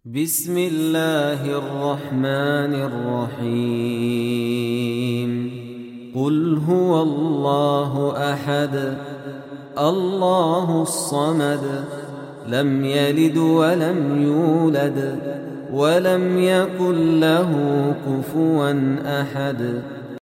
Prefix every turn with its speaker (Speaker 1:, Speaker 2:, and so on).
Speaker 1: بسم الله الرحمن الرحيم قل هو الله أحد الله الصمد لم يلد ولم يولد ولم يكن له كفوا أحد